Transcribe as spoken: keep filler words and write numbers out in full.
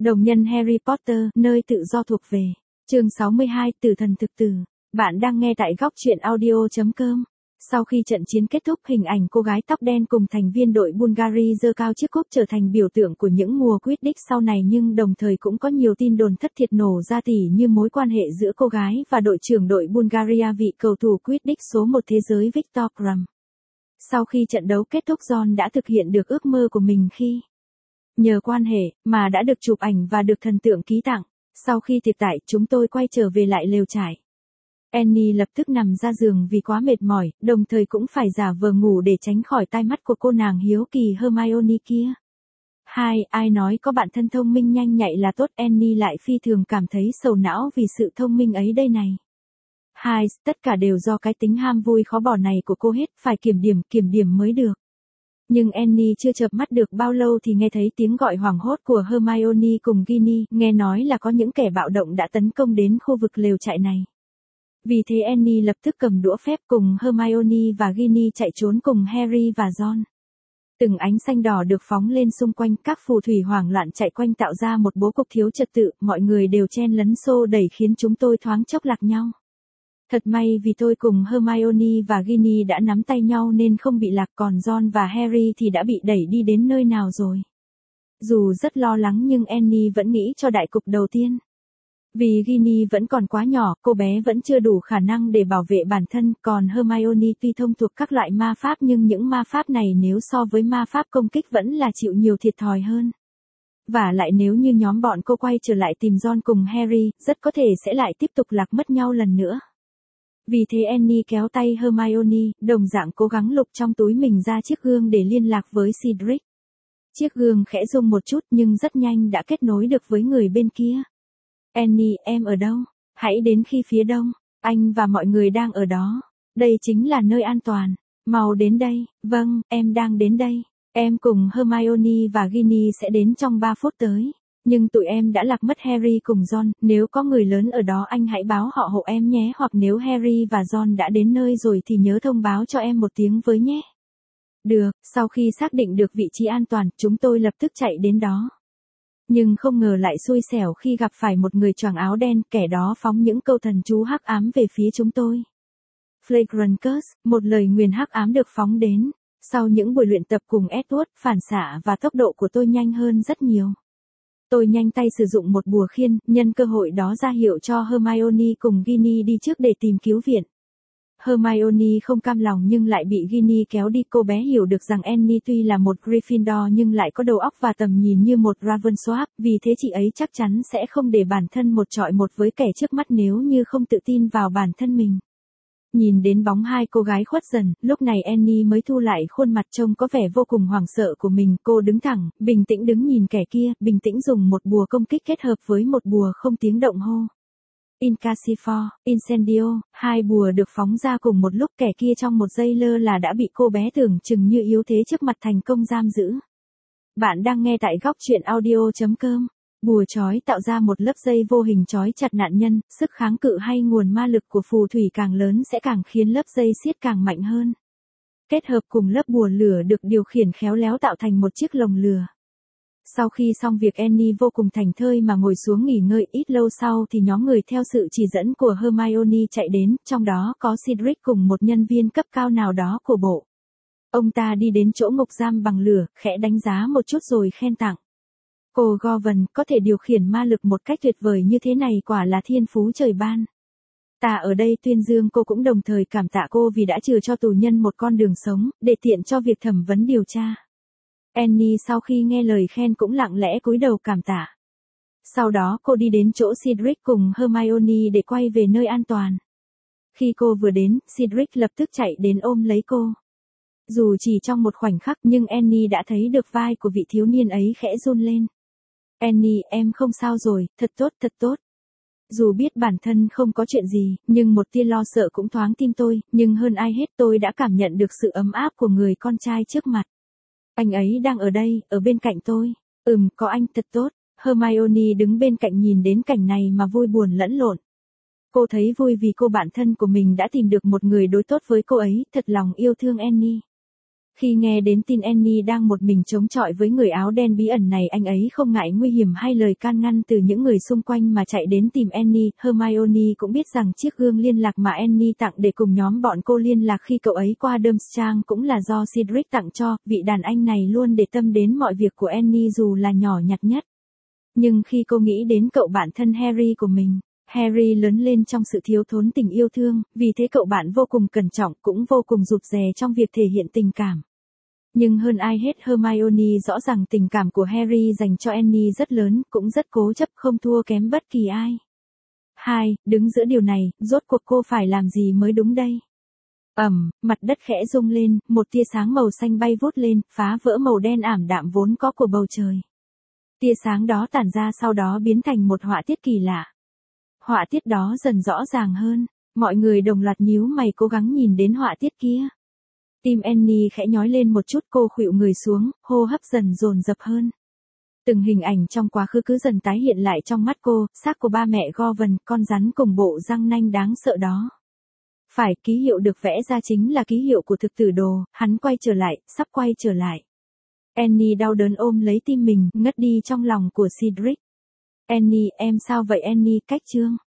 Đồng nhân Harry Potter, nơi tự do thuộc về. Chương sáu mươi hai, Tử thần thực tử. Bạn đang nghe tại góc truyện audio chấm com. Sau khi trận chiến kết thúc, hình ảnh cô gái tóc đen cùng thành viên đội Bulgari giơ cao chiếc cúp trở thành biểu tượng của những mùa Quidditch sau này, nhưng đồng thời cũng có nhiều tin đồn thất thiệt nổ ra tỉ như mối quan hệ giữa cô gái và đội trưởng đội Bulgaria, vị cầu thủ Quidditch số một thế giới Victor Krum. Sau khi trận đấu kết thúc, John đã thực hiện được ước mơ của mình khi nhờ quan hệ mà đã được chụp ảnh và được thần tượng ký tặng. Sau khi tiệc tải, chúng tôi quay trở về lại lều trại. Annie lập tức nằm ra giường vì quá mệt mỏi, đồng thời cũng phải giả vờ ngủ để tránh khỏi tai mắt của cô nàng hiếu kỳ Hermione kia. Hai, ai nói có bạn thân thông minh nhanh nhạy là tốt? Annie lại phi thường cảm thấy sầu não vì sự thông minh ấy đây này. Hai, tất cả đều do cái tính ham vui khó bỏ này của cô hết, phải kiểm điểm, kiểm điểm mới được. Nhưng Annie chưa chợp mắt được bao lâu thì nghe thấy tiếng gọi hoảng hốt của Hermione cùng Ginny, nghe nói là có những kẻ bạo động đã tấn công đến khu vực lều trại này. Vì thế Annie lập tức cầm đũa phép cùng Hermione và Ginny chạy trốn cùng Harry và Ron. Từng ánh xanh đỏ được phóng lên xung quanh, các phù thủy hoảng loạn chạy quanh tạo ra một bố cục thiếu trật tự, mọi người đều chen lấn xô đẩy khiến chúng tôi thoáng chốc lạc nhau. Thật may vì tôi cùng Hermione và Ginny đã nắm tay nhau nên không bị lạc, còn Ron và Harry thì đã bị đẩy đi đến nơi nào rồi. Dù rất lo lắng nhưng Annie vẫn nghĩ cho đại cục đầu tiên. Vì Ginny vẫn còn quá nhỏ, cô bé vẫn chưa đủ khả năng để bảo vệ bản thân, còn Hermione tuy thông thuộc các loại ma pháp nhưng những ma pháp này nếu so với ma pháp công kích vẫn là chịu nhiều thiệt thòi hơn. Và lại nếu như nhóm bọn cô quay trở lại tìm Ron cùng Harry, rất có thể sẽ lại tiếp tục lạc mất nhau lần nữa. Vì thế Annie kéo tay Hermione, đồng dạng cố gắng lục trong túi mình ra chiếc gương để liên lạc với Cedric. Chiếc gương khẽ rung một chút nhưng rất nhanh đã kết nối được với người bên kia. Annie, em ở đâu? Hãy đến khi phía đông. Anh và mọi người đang ở đó. Đây chính là nơi an toàn. Mau đến đây. Vâng, em đang đến đây. Em cùng Hermione và Ginny sẽ đến trong ba phút tới. Nhưng tụi em đã lạc mất Harry cùng Ron, nếu có người lớn ở đó anh hãy báo họ hộ em nhé, hoặc nếu Harry và Ron đã đến nơi rồi thì nhớ thông báo cho em một tiếng với nhé. Được, sau khi xác định được vị trí an toàn, chúng tôi lập tức chạy đến đó. Nhưng không ngờ lại xui xẻo khi gặp phải một người choàng áo đen, kẻ đó phóng những câu thần chú hắc ám về phía chúng tôi. Flagrant Curse, một lời nguyền hắc ám được phóng đến. Sau những buổi luyện tập cùng Edward, phản xạ và tốc độ của tôi nhanh hơn rất nhiều. Tôi nhanh tay sử dụng một bùa khiên, nhân cơ hội đó ra hiệu cho Hermione cùng Ginny đi trước để tìm cứu viện. Hermione không cam lòng nhưng lại bị Ginny kéo đi, cô bé hiểu được rằng Annie tuy là một Gryffindor nhưng lại có đầu óc và tầm nhìn như một Ravensworth, vì thế chị ấy chắc chắn sẽ không để bản thân một chọi một với kẻ trước mắt nếu như không tự tin vào bản thân mình. Nhìn đến bóng hai cô gái khuất dần, lúc này Annie mới thu lại khuôn mặt trông có vẻ vô cùng hoảng sợ của mình, cô đứng thẳng, bình tĩnh đứng nhìn kẻ kia, bình tĩnh dùng một bùa công kích kết hợp với một bùa không tiếng động hô. Incasifor, Incendio, hai bùa được phóng ra cùng một lúc, kẻ kia trong một giây lơ là đã bị cô bé tưởng chừng như yếu thế trước mặt thành công giam giữ. Bạn đang nghe tại góc truyện audio chấm com. Bùa trói tạo ra một lớp dây vô hình trói chặt nạn nhân, sức kháng cự hay nguồn ma lực của phù thủy càng lớn sẽ càng khiến lớp dây siết càng mạnh hơn. Kết hợp cùng lớp bùa lửa được điều khiển khéo léo tạo thành một chiếc lồng lửa. Sau khi xong việc, Annie vô cùng thảnh thơi mà ngồi xuống nghỉ ngơi, ít lâu sau thì nhóm người theo sự chỉ dẫn của Hermione chạy đến, trong đó có Cedric cùng một nhân viên cấp cao nào đó của bộ. Ông ta đi đến chỗ ngục giam bằng lửa, khẽ đánh giá một chút rồi khen tặng. Cô Govan, có thể điều khiển ma lực một cách tuyệt vời như thế này quả là thiên phú trời ban. Ta ở đây tuyên dương cô, cũng đồng thời cảm tạ cô vì đã trừ cho tù nhân một con đường sống, để tiện cho việc thẩm vấn điều tra. Annie sau khi nghe lời khen cũng lặng lẽ cúi đầu cảm tạ. Sau đó cô đi đến chỗ Cedric cùng Hermione để quay về nơi an toàn. Khi cô vừa đến, Cedric lập tức chạy đến ôm lấy cô. Dù chỉ trong một khoảnh khắc nhưng Annie đã thấy được vai của vị thiếu niên ấy khẽ run lên. Annie, em không sao rồi, thật tốt, thật tốt. Dù biết bản thân không có chuyện gì, nhưng một tia lo sợ cũng thoáng tim tôi, nhưng hơn ai hết tôi đã cảm nhận được sự ấm áp của người con trai trước mặt. Anh ấy đang ở đây, ở bên cạnh tôi. Ừm, có anh, thật tốt. Hermione đứng bên cạnh nhìn đến cảnh này mà vui buồn lẫn lộn. Cô thấy vui vì cô bạn thân của mình đã tìm được một người đối tốt với cô ấy, thật lòng yêu thương Annie. Khi nghe đến tin Annie đang một mình chống chọi với người áo đen bí ẩn này, anh ấy không ngại nguy hiểm hay lời can ngăn từ những người xung quanh mà chạy đến tìm Annie. Hermione cũng biết rằng chiếc gương liên lạc mà Annie tặng để cùng nhóm bọn cô liên lạc khi cậu ấy qua Durmstrang cũng là do Cedric tặng cho. Vị đàn anh này luôn để tâm đến mọi việc của Annie dù là nhỏ nhặt nhất. Nhưng khi cô nghĩ đến cậu bạn thân Harry của mình, Harry lớn lên trong sự thiếu thốn tình yêu thương, vì thế cậu bạn vô cùng cẩn trọng, cũng vô cùng rụt rè trong việc thể hiện tình cảm. Nhưng hơn ai hết Hermione rõ ràng tình cảm của Harry dành cho Annie rất lớn, cũng rất cố chấp, không thua kém bất kỳ ai. Hai, đứng giữa điều này, rốt cuộc cô phải làm gì mới đúng đây? Ầm, mặt đất khẽ rung lên, một tia sáng màu xanh bay vút lên, phá vỡ màu đen ảm đạm vốn có của bầu trời. Tia sáng đó tản ra sau đó biến thành một họa tiết kỳ lạ. Họa tiết đó dần rõ ràng hơn, mọi người đồng loạt nhíu mày cố gắng nhìn đến họa tiết kia. Tim Annie khẽ nhói lên một chút, cô khuỵu người xuống, hô hấp dần dồn dập hơn. Từng hình ảnh trong quá khứ cứ dần tái hiện lại trong mắt cô, xác của ba mẹ Govan, con rắn cùng bộ răng nanh đáng sợ đó. Phải, ký hiệu được vẽ ra chính là ký hiệu của thực tử đồ, hắn quay trở lại, sắp quay trở lại. Annie đau đớn ôm lấy tim mình, ngất đi trong lòng của Cedric. Annie, em sao vậy Annie, cách chương.